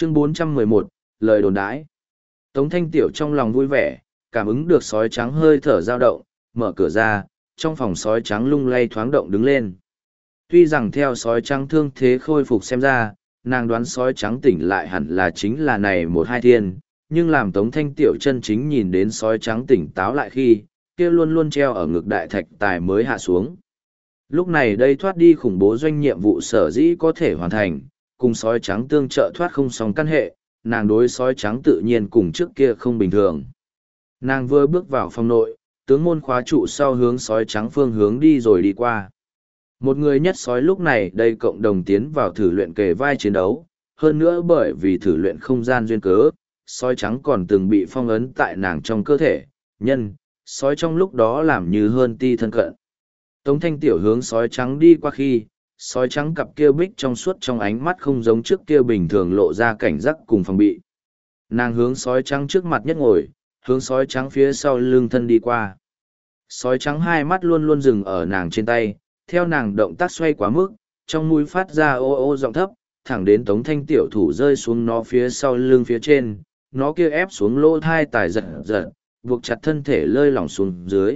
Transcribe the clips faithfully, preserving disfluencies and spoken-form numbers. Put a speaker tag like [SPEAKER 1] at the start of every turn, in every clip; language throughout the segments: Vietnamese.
[SPEAKER 1] Chương bốn trăm mười một, lời đồn đãi. Tống Thanh Tiểu trong lòng vui vẻ, cảm ứng được sói trắng hơi thở dao động, mở cửa ra, trong phòng sói trắng lung lay thoáng động đứng lên. Tuy rằng theo sói trắng thương thế khôi phục xem ra, nàng đoán sói trắng tỉnh lại hẳn là chính là này một hai thiên, nhưng làm Tống Thanh Tiểu chân chính nhìn đến sói trắng tỉnh táo lại khi, kia luôn luôn treo ở ngực đại thạch tài mới hạ xuống. Lúc này đây thoát đi khủng bố doanh nhiệm vụ sở dĩ có thể hoàn thành, cùng sói trắng tương trợ thoát không song căn hệ, nàng đối sói trắng tự nhiên cùng trước kia không bình thường. Nàng vừa bước vào phòng nội, tướng môn khóa trụ sau hướng sói trắng phương hướng đi rồi đi qua. Một người nhất sói lúc này đây cộng đồng tiến vào thử luyện kề vai chiến đấu, hơn nữa bởi vì thử luyện không gian duyên cớ, sói trắng còn từng bị phong ấn tại nàng trong cơ thể, nhân, sói trong lúc đó làm như hơn ti thân cận. Tống Thanh Tiểu hướng sói trắng đi qua khi, sói trắng cặp kia bích trong suốt trong ánh mắt không giống trước kia bình thường lộ ra cảnh giác cùng phòng bị. Nàng hướng sói trắng trước mặt nhất ngồi, hướng sói trắng phía sau lưng thân đi qua. Sói trắng hai mắt luôn luôn dừng ở nàng trên tay, theo nàng động tác xoay quá mức, trong mũi phát ra ô ô giọng thấp, thẳng đến Tống Thanh Tiểu thủ rơi xuống nó phía sau lưng phía trên, nó kia ép xuống lỗ thai tài giật giật, buộc chặt thân thể lơi lỏng xuống dưới.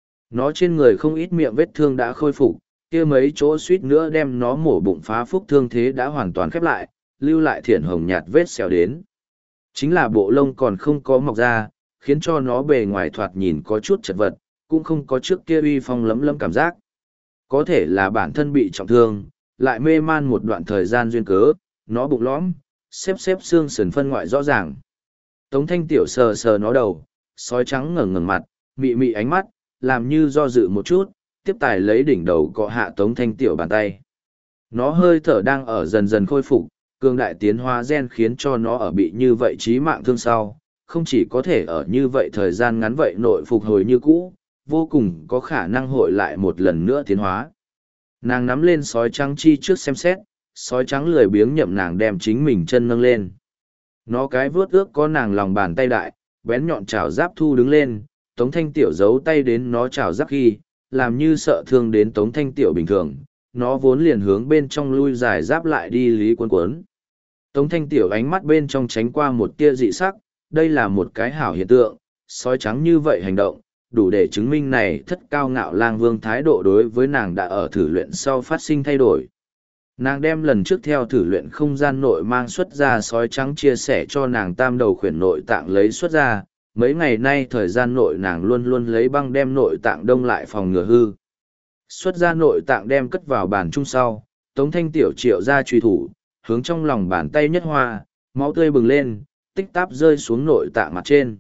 [SPEAKER 1] Nó trên người không ít miệng vết thương đã khôi phục, kia mấy chỗ suýt nữa đem nó mổ bụng phá phúc thương thế đã hoàn toàn khép lại, lưu lại thiển hồng nhạt vết xẻo đến. Chính là bộ lông còn không có mọc ra, khiến cho nó bề ngoài thoạt nhìn có chút chật vật, cũng không có trước kia uy phong lấm lấm cảm giác. Có thể là bản thân bị trọng thương, lại mê man một đoạn thời gian duyên cớ, nó bụng lõm, xếp xếp xương sườn phân ngoại rõ ràng. Tống Thanh Tiểu sờ sờ nó đầu, sói trắng ngẩng ngẩng mặt, mị mị ánh mắt, làm như do dự một chút, tiếp tài lấy đỉnh đầu cọ hạ Tống Thanh Tiểu bàn tay. Nó hơi thở đang ở dần dần khôi phục, cường đại tiến hóa gen khiến cho nó ở bị như vậy chí mạng thương sau, không chỉ có thể ở như vậy thời gian ngắn vậy nội phục hồi như cũ, vô cùng có khả năng hội lại một lần nữa tiến hóa. Nàng nắm lên sói trắng chi trước xem xét, sói trắng lười biếng nhậm nàng đem chính mình chân nâng lên. Nó cái vuốt ước có nàng lòng bàn tay đại, bén nhọn chảo giáp thu đứng lên, Tống Thanh Tiểu giấu tay đến nó chảo giáp khi, làm như sợ thương đến Tống Thanh Tiểu bình thường, nó vốn liền hướng bên trong lui dài giáp lại đi lý cuốn cuốn. Tống Thanh Tiểu ánh mắt bên trong tránh qua một tia dị sắc, đây là một cái hảo hiện tượng, sói trắng như vậy hành động, đủ để chứng minh này thất cao ngạo lang vương thái độ đối với nàng đã ở thử luyện sau phát sinh thay đổi. Nàng đem lần trước theo thử luyện không gian nội mang xuất ra sói trắng chia sẻ cho nàng tam đầu khuyển nội tạng lấy xuất ra, mấy ngày nay thời gian nội nàng luôn luôn lấy băng đem nội tạng đông lại phòng ngừa hư. Xuất ra nội tạng đem cất vào bàn chung sau, Tống Thanh Tiểu triệu ra truy thủ, hướng trong lòng bàn tay nhất hoa, máu tươi bừng lên, tích táp rơi xuống nội tạng mặt trên.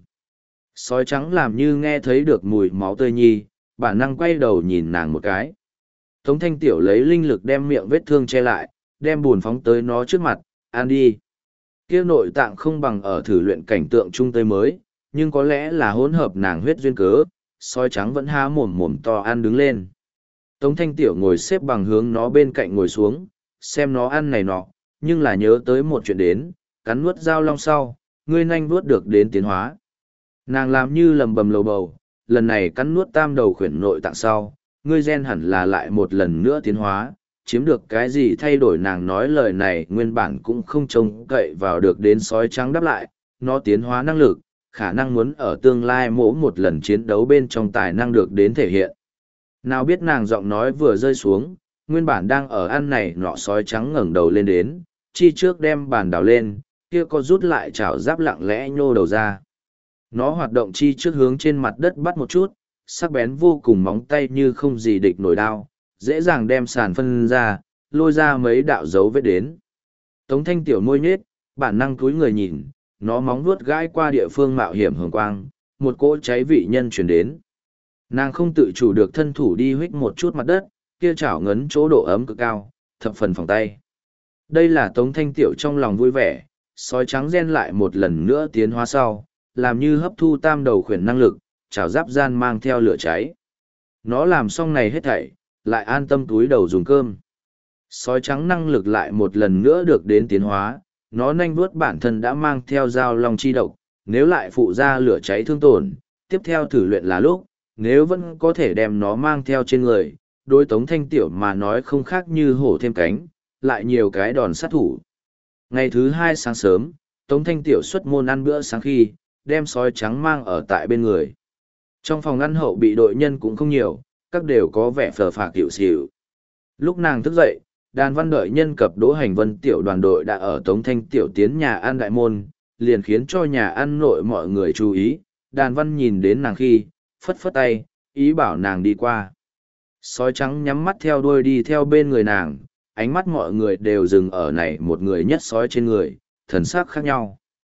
[SPEAKER 1] Sói trắng làm như nghe thấy được mùi máu tươi nhi, bản năng quay đầu nhìn nàng một cái. Tống Thanh Tiểu lấy linh lực đem miệng vết thương che lại, đem buồn phóng tới nó trước mặt, ăn đi. Kia nội tạng không bằng ở thử luyện cảnh tượng trung tây mới, nhưng có lẽ là hỗn hợp nàng huyết duyên cớ, sói trắng vẫn há mồm mồm to ăn đứng lên. Tống Thanh Tiểu ngồi xếp bằng hướng nó bên cạnh ngồi xuống, xem nó ăn này nọ, nhưng là nhớ tới một chuyện đến, cắn nuốt dao long sau, ngươi nhanh nuốt được đến tiến hóa. Nàng làm như lầm bầm lầu bầu, lần này cắn nuốt tam đầu khuyển nội tạng sau, ngươi gen hẳn là lại một lần nữa tiến hóa, chiếm được cái gì thay đổi nàng nói lời này nguyên bản cũng không trông cậy vào được đến sói trắng đáp lại, nó tiến hóa năng lực, khả năng muốn ở tương lai mỗi một lần chiến đấu bên trong tài năng được đến thể hiện. Nào biết nàng giọng nói vừa rơi xuống, nguyên bản đang ở ăn này nọ sói trắng ngẩng đầu lên đến, chi trước đem bàn đào lên, kia có rút lại chảo giáp lặng lẽ nhô đầu ra. Nó hoạt động chi trước hướng trên mặt đất bắt một chút, sắc bén vô cùng móng tay như không gì địch nổi đao, dễ dàng đem sàn phân ra, lôi ra mấy đạo dấu vết đến. Tống Thanh Tiểu môi nhết, bản năng cúi người nhìn, nó móng vuốt gãi qua địa phương mạo hiểm hường quang, một cỗ cháy vị nhân chuyển đến. Nàng không tự chủ được thân thủ đi huých một chút mặt đất, kia chảo ngấn chỗ độ ấm cực cao, thập phần phòng tay. Đây là Tống Thanh Tiểu trong lòng vui vẻ, sói trắng gen lại một lần nữa tiến hóa sau, làm như hấp thu tam đầu khuyển năng lực, chảo giáp gian mang theo lửa cháy. Nó làm xong này hết thảy, lại an tâm túi đầu dùng cơm. Sói trắng năng lực lại một lần nữa được đến tiến hóa, nó nhanh vuốt bản thân đã mang theo dao long chi độc, nếu lại phụ ra lửa cháy thương tổn, tiếp theo thử luyện là lúc, nếu vẫn có thể đem nó mang theo trên người, đối Tống Thanh Tiểu mà nói không khác như hổ thêm cánh, lại nhiều cái đòn sát thủ. Ngày thứ hai sáng sớm, Tống Thanh Tiểu xuất môn ăn bữa sáng khi, đem sói trắng mang ở tại bên người. Trong phòng ăn hậu bị đội nhân cũng không nhiều, các đều có vẻ phờ phạc hiệu xỉu. Lúc nàng thức dậy, đàn văn đợi nhân cập Đỗ Hành Vân tiểu đoàn đội đã ở Tống Thanh Tiểu tiến nhà ăn đại môn, liền khiến cho nhà ăn nội mọi người chú ý. Đàn văn nhìn đến nàng khi, phất phất tay, ý bảo nàng đi qua. Sói trắng nhắm mắt theo đuôi đi theo bên người nàng, ánh mắt mọi người đều dừng ở này một người nhất sói trên người, thần sắc khác nhau.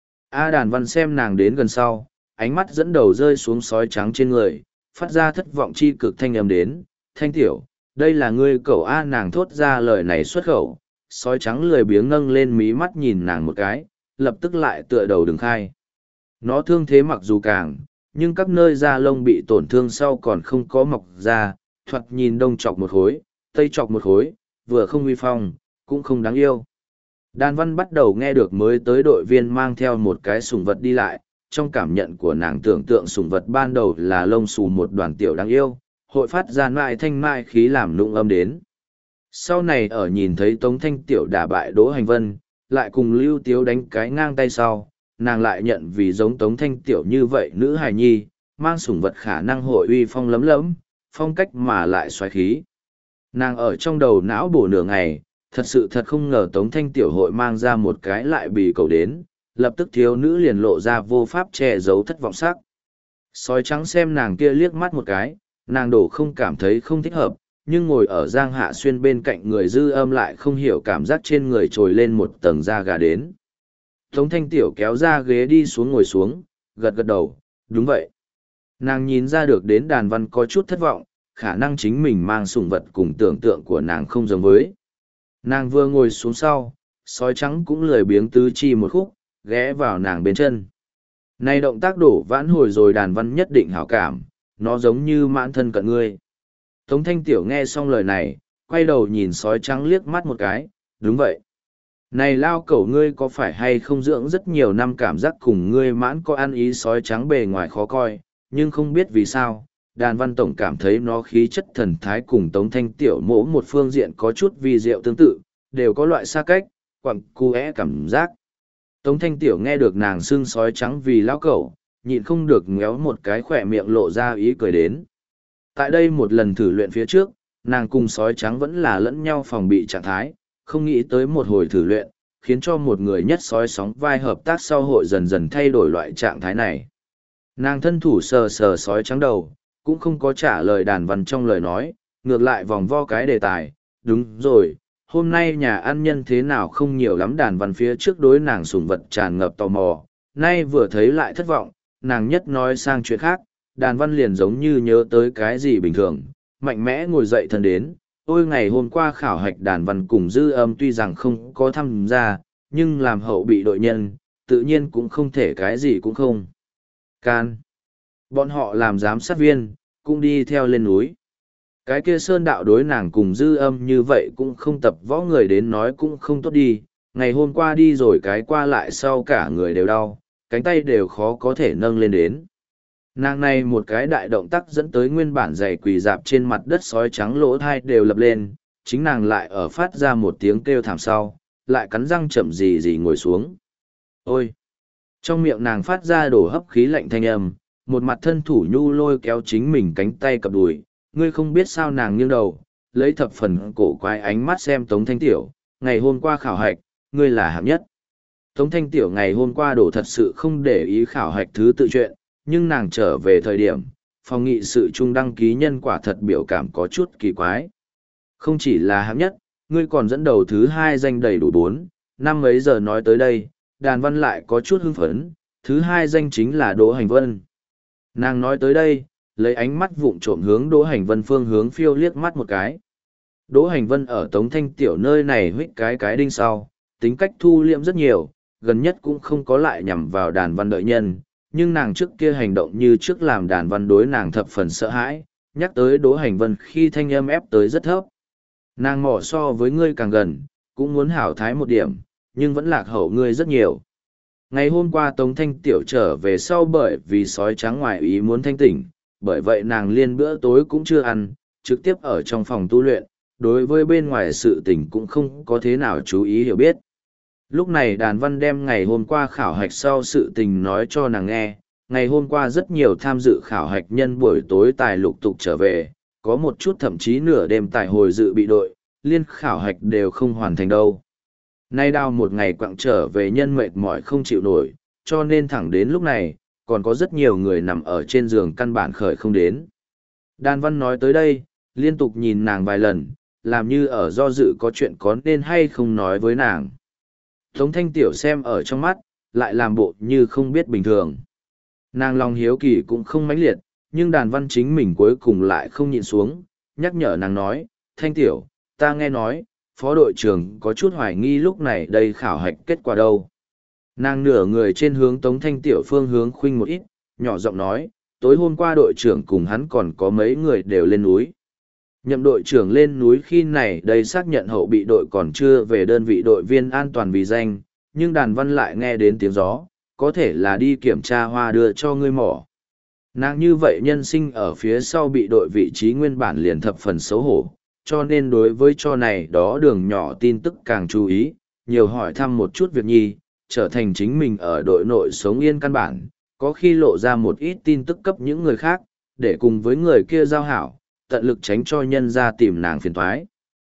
[SPEAKER 1] A đàn văn xem nàng đến gần sau, ánh mắt dẫn đầu rơi xuống sói trắng trên người, phát ra thất vọng chi cực thanh âm đến, Thanh Tiểu, đây là ngươi cậu A nàng thốt ra lời này xuất khẩu, sói trắng lười biếng nâng lên mí mắt nhìn nàng một cái, lập tức lại tựa đầu đừng khai. Nó thương thế mặc dù càng, nhưng các nơi da lông bị tổn thương sau còn không có mọc ra, thoạt nhìn đông chọc một khối, tây chọc một khối, vừa không uy phong, cũng không đáng yêu. Đan Văn bắt đầu nghe được mới tới đội viên mang theo một cái sủng vật đi lại, trong cảm nhận của nàng tưởng tượng sủng vật ban đầu là lông xù một đoàn tiểu đáng yêu, hội phát ra mại thanh mại khí làm nụng âm đến. Sau này ở nhìn thấy Tống Thanh Tiểu đả bại Đỗ Hành Vân, lại cùng Lưu Tiếu đánh cái ngang tay sau, nàng lại nhận vì giống Tống Thanh Tiểu như vậy nữ hài nhi, mang sủng vật khả năng hội uy phong lấm lấm, phong cách mà lại xoáy khí. Nàng ở trong đầu não bổ nửa ngày, thật sự thật không ngờ Tống Thanh Tiểu hội mang ra một cái lại bì cầu đến, lập tức thiếu nữ liền lộ ra vô pháp che giấu thất vọng sắc. Sói trắng xem nàng kia liếc mắt một cái, nàng đổ không cảm thấy không thích hợp, nhưng ngồi ở Giang Hạ Xuyên bên cạnh người Dư Âm lại không hiểu cảm giác trên người trồi lên một tầng da gà đến. Tống Thanh Tiểu kéo ra ghế đi xuống ngồi xuống, gật gật đầu, đúng vậy. Nàng nhìn ra được đến đàn văn có chút thất vọng, khả năng chính mình mang sủng vật cùng tưởng tượng của nàng không giống với. Nàng vừa ngồi xuống sau, sói trắng cũng lười biếng tứ chi một khúc, ghé vào nàng bên chân. Này động tác đổ vãn hồi rồi đàn văn nhất định hảo cảm, nó giống như mãn thân cận ngươi. Tống Thanh Tiểu nghe xong lời này, quay đầu nhìn sói trắng liếc mắt một cái, đúng vậy. Này lao cẩu ngươi có phải hay không dưỡng rất nhiều năm cảm giác cùng ngươi mãn có ăn ý sói trắng bề ngoài khó coi, nhưng không biết vì sao, đàn văn tổng cảm thấy nó khí chất thần thái cùng Tống Thanh Tiểu mỗ một phương diện có chút vi diệu tương tự, đều có loại xa cách, quặng cu é cảm giác. Tống Thanh Tiểu nghe được nàng xưng sói trắng vì lão cẩu, nhịn không được ngéo một cái khỏe miệng lộ ra ý cười đến. Tại đây một lần thử luyện phía trước, nàng cùng sói trắng vẫn là lẫn nhau phòng bị trạng thái, không nghĩ tới một hồi thử luyện, khiến cho một người nhất sói sóng vai hợp tác sau hội dần dần thay đổi loại trạng thái này. Nàng thân thủ sờ sờ sói trắng đầu, cũng không có trả lời đàn văn trong lời nói, ngược lại vòng vo cái đề tài, đúng rồi, hôm nay nhà ăn nhân thế nào không nhiều lắm đàn văn phía trước đối nàng sủng vật tràn ngập tò mò, nay vừa thấy lại thất vọng, nàng nhất nói sang chuyện khác, đàn văn liền giống như nhớ tới cái gì bình thường, mạnh mẽ ngồi dậy thân đến, ôi ngày hôm qua khảo hạch đàn văn cùng Dư Âm tuy rằng không có tham gia, nhưng làm hậu bị đội nhân, tự nhiên cũng không thể cái gì cũng không. Can. Bọn họ làm giám sát viên, cũng đi theo lên núi. Cái kia Sơn Đạo đối nàng cùng Dư Âm như vậy cũng không tập võ người đến nói cũng không tốt đi, ngày hôm qua đi rồi cái qua lại sau cả người đều đau, cánh tay đều khó có thể nâng lên đến. Nàng này một cái đại động tác dẫn tới nguyên bản giày quỳ dạp trên mặt đất sói trắng lỗ thai đều lập lên, chính nàng lại ở phát ra một tiếng kêu thảm sau, lại cắn răng chậm gì gì ngồi xuống. Ôi! Trong miệng nàng phát ra đổ hấp khí lạnh thanh âm, một mặt thân thủ nhu lôi kéo chính mình cánh tay cặp đùi, ngươi không biết sao nàng nghiêng đầu, lấy thập phần cổ quái ánh mắt xem Tống Thanh Tiểu, ngày hôm qua khảo hạch, ngươi là hạng nhất. Tống Thanh Tiểu ngày hôm qua đổ thật sự không để ý khảo hạch thứ tự chuyện, nhưng nàng trở về thời điểm, phòng nghị sự trung đăng ký nhân quả thật biểu cảm có chút kỳ quái. Không chỉ là hạng nhất, ngươi còn dẫn đầu thứ hai danh đầy đủ bốn, năm mấy giờ nói tới đây, đàn văn lại có chút hưng phấn, thứ hai danh chính là Đỗ Hành Vân. Nàng nói tới đây, lấy ánh mắt vụng trộm hướng Đỗ Hành Vân phương hướng phiêu liếc mắt một cái. Đỗ Hành Vân ở Tống Thanh Tiểu nơi này huých cái cái đinh sau, tính cách thu liệm rất nhiều, gần nhất cũng không có lại nhằm vào đàn văn đợi nhân, nhưng nàng trước kia hành động như trước làm đàn văn đối nàng thập phần sợ hãi, nhắc tới Đỗ Hành Vân khi thanh âm ép tới rất thấp. Nàng mỏ so với ngươi càng gần, cũng muốn hảo thái một điểm, nhưng vẫn lạc hậu ngươi rất nhiều. Ngày hôm qua Tống Thanh Tiểu trở về sau bởi vì sói trắng ngoài ý muốn thanh tỉnh, bởi vậy nàng liên bữa tối cũng chưa ăn, trực tiếp ở trong phòng tu luyện, đối với bên ngoài sự tình cũng không có thế nào chú ý hiểu biết. Lúc này đàn văn đem ngày hôm qua khảo hạch sau sự tình nói cho nàng nghe. Ngày hôm qua rất nhiều tham dự khảo hạch nhân buổi tối tài lục tục trở về, có một chút thậm chí nửa đêm tài hồi dự bị đội, liên khảo hạch đều không hoàn thành đâu. Nay đào một ngày quặng trở về nhân mệt mỏi không chịu nổi, cho nên thẳng đến lúc này, còn có rất nhiều người nằm ở trên giường căn bản khởi không đến. Đan văn nói tới đây, liên tục nhìn nàng vài lần, làm như ở do dự có chuyện có nên hay không nói với nàng. Tống thanh tiểu xem ở trong mắt, lại làm bộ như không biết bình thường. Nàng lòng hiếu kỳ cũng không mãnh liệt, nhưng đàn văn chính mình cuối cùng lại không nhịn xuống, nhắc nhở nàng nói, thanh tiểu, ta nghe nói, phó đội trưởng có chút hoài nghi lúc này đây khảo hạch kết quả đâu. Nàng nửa người trên hướng tống thanh tiểu phương hướng khuynh một ít, nhỏ giọng nói, tối hôm qua đội trưởng cùng hắn còn có mấy người đều lên núi. Nhậm đội trưởng lên núi khi này đây xác nhận hậu bị đội còn chưa về đơn vị đội viên an toàn vì danh, nhưng đàn văn lại nghe đến tiếng gió, có thể là đi kiểm tra hoa đưa cho ngươi mỏ. Nàng như vậy nhân sinh ở phía sau bị đội vị trí nguyên bản liền thập phần xấu hổ, cho nên đối với cho này đó đường nhỏ tin tức càng chú ý, nhiều hỏi thăm một chút việc nhi, trở thành chính mình ở đội nội sống yên căn bản, có khi lộ ra một ít tin tức cấp những người khác, để cùng với người kia giao hảo, tận lực tránh cho nhân ra tìm nàng phiền thoái.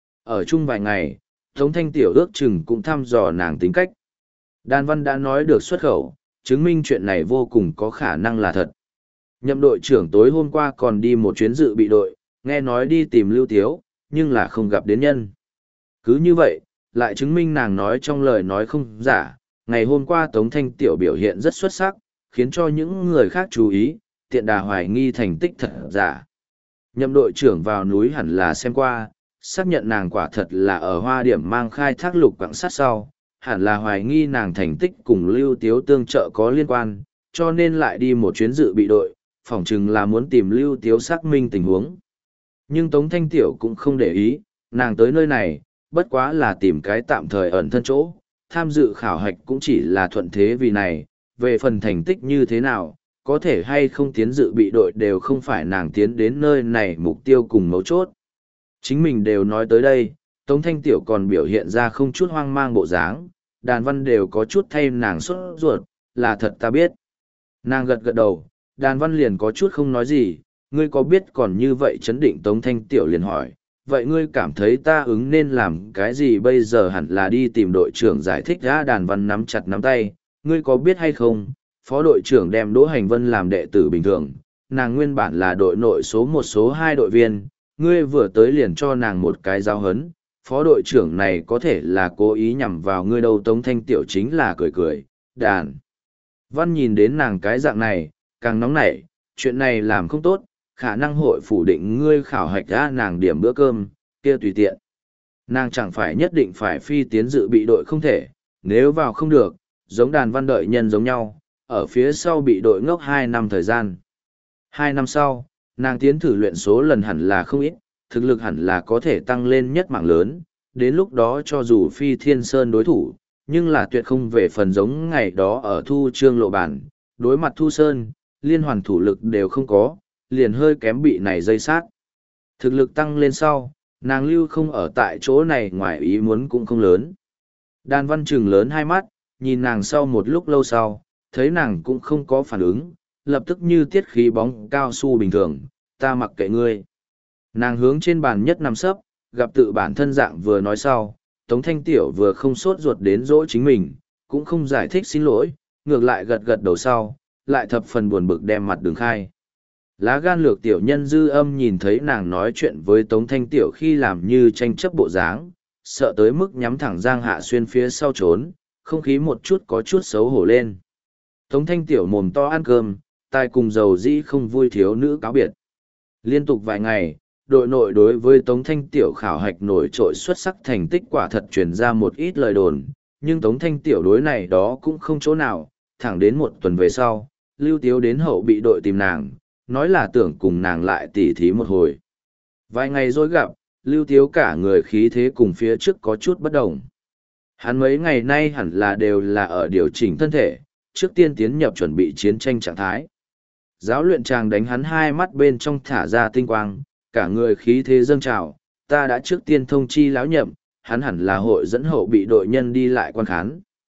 [SPEAKER 1] Ở chung vài ngày, Tống Thanh Tiểu ước chừng cũng thăm dò nàng tính cách. Đan Văn đã nói được xuất khẩu, chứng minh chuyện này vô cùng có khả năng là thật. Nhậm đội trưởng tối hôm qua còn đi một chuyến dự bị đội, nghe nói đi tìm Lưu Tiếu, nhưng là không gặp đến nhân. Cứ như vậy, lại chứng minh nàng nói trong lời nói không giả, ngày hôm qua Tống Thanh Tiểu biểu hiện rất xuất sắc, khiến cho những người khác chú ý, tiện đà hoài nghi thành tích thật giả. Nhậm đội trưởng vào núi hẳn là xem qua, xác nhận nàng quả thật là ở hoa điểm mang khai thác lục quặng sắt sau, hẳn là hoài nghi nàng thành tích cùng Lưu Tiếu tương trợ có liên quan, cho nên lại đi một chuyến dự bị đội, phỏng chừng là muốn tìm Lưu Tiếu xác minh tình huống. Nhưng Tống Thanh Tiểu cũng không để ý, nàng tới nơi này, bất quá là tìm cái tạm thời ẩn thân chỗ, tham dự khảo hạch cũng chỉ là thuận thế vì này, về phần thành tích như thế nào, có thể hay không tiến dự bị đội đều không phải nàng tiến đến nơi này mục tiêu cùng mấu chốt. Chính mình đều nói tới đây, Tống Thanh Tiểu còn biểu hiện ra không chút hoang mang bộ dáng, đàn văn đều có chút thay nàng sốt ruột, là thật ta biết. Nàng gật gật đầu, đàn văn liền có chút không nói gì, ngươi có biết còn như vậy chấn định Tống Thanh Tiểu liền hỏi, vậy ngươi cảm thấy ta ứng nên làm cái gì bây giờ hẳn là đi tìm đội trưởng giải thích ra. Đàn văn nắm chặt nắm tay, ngươi có biết hay không, phó đội trưởng đem Đỗ Hành Vân làm đệ tử bình thường, nàng nguyên bản là đội nội số một số hai đội viên, ngươi vừa tới liền cho nàng một cái giáo hấn, phó đội trưởng này có thể là cố ý nhằm vào ngươi đâu. Tống Thanh Tiểu chính là cười cười, đàn văn nhìn đến nàng cái dạng này, càng nóng nảy, chuyện này làm không tốt, khả năng hội phủ định ngươi khảo hạch ra nàng điểm bữa cơm, kia tùy tiện. Nàng chẳng phải nhất định phải phi tiến dự bị đội không thể, nếu vào không được, giống đàn văn đợi nhân giống nhau, ở phía sau bị đội ngốc hai năm thời gian. Hai năm sau, nàng tiến thử luyện số lần hẳn là không ít, thực lực hẳn là có thể tăng lên nhất mạng lớn, đến lúc đó cho dù phi thiên sơn đối thủ, nhưng là tuyệt không về phần giống ngày đó ở thu trương lộ bản, đối mặt thu sơn, liên hoàn thủ lực đều không có, liền hơi kém bị này dây sát. Thực lực tăng lên sau, nàng lưu không ở tại chỗ này ngoài ý muốn cũng không lớn. Đan văn trừng lớn hai mắt, nhìn nàng sau một lúc lâu sau, thấy nàng cũng không có phản ứng, lập tức như tiết khí bóng cao su bình thường, ta mặc kệ ngươi. Nàng hướng trên bàn nhất nằm sấp, gặp tự bản thân dạng vừa nói sau, Tống Thanh Tiểu vừa không sốt ruột đến dỗ chính mình, cũng không giải thích xin lỗi, ngược lại gật gật đầu sau, lại thập phần buồn bực đem mặt đường khai. Lá gan lược tiểu nhân dư âm nhìn thấy nàng nói chuyện với Tống Thanh Tiểu khi làm như tranh chấp bộ dáng, sợ tới mức nhắm thẳng Giang Hạ Xuyên phía sau trốn, không khí một chút có chút xấu hổ lên. Tống Thanh Tiểu mồm to ăn cơm, tai cùng dầu dĩ không vui thiếu nữ cáo biệt. Liên tục vài ngày, đội nội đối với Tống Thanh Tiểu khảo hạch nổi trội xuất sắc thành tích quả thật truyền ra một ít lời đồn, nhưng Tống Thanh Tiểu đối này đó cũng không chỗ nào, thẳng đến một tuần về sau, Lưu Tiếu đến hậu bị đội tìm nàng, nói là tưởng cùng nàng lại tỉ thí một hồi. Vài ngày rồi gặp, Lưu Tiếu cả người khí thế cùng phía trước có chút bất đồng. Hắn mấy ngày nay hẳn là đều là ở điều chỉnh thân thể, trước tiên tiến nhập chuẩn bị chiến tranh trạng thái. Giáo luyện chàng đánh hắn hai mắt bên trong thả ra tinh quang, cả người khí thế dâng trào, ta đã trước tiên thông chi lão nhậm, hắn hẳn là hội dẫn hậu bị đội nhân đi lại quan khán.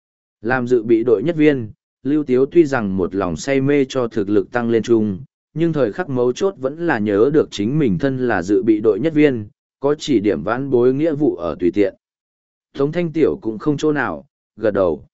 [SPEAKER 1] Làm dự bị đội nhất viên, Lưu Tiếu tuy rằng một lòng say mê cho thực lực tăng lên chung, nhưng thời khắc mấu chốt vẫn là nhớ được chính mình thân là dự bị đội nhất viên, có chỉ điểm vãn bối nghĩa vụ ở tùy tiện. Tống Thanh Tiểu cũng không chỗ nào, gật đầu.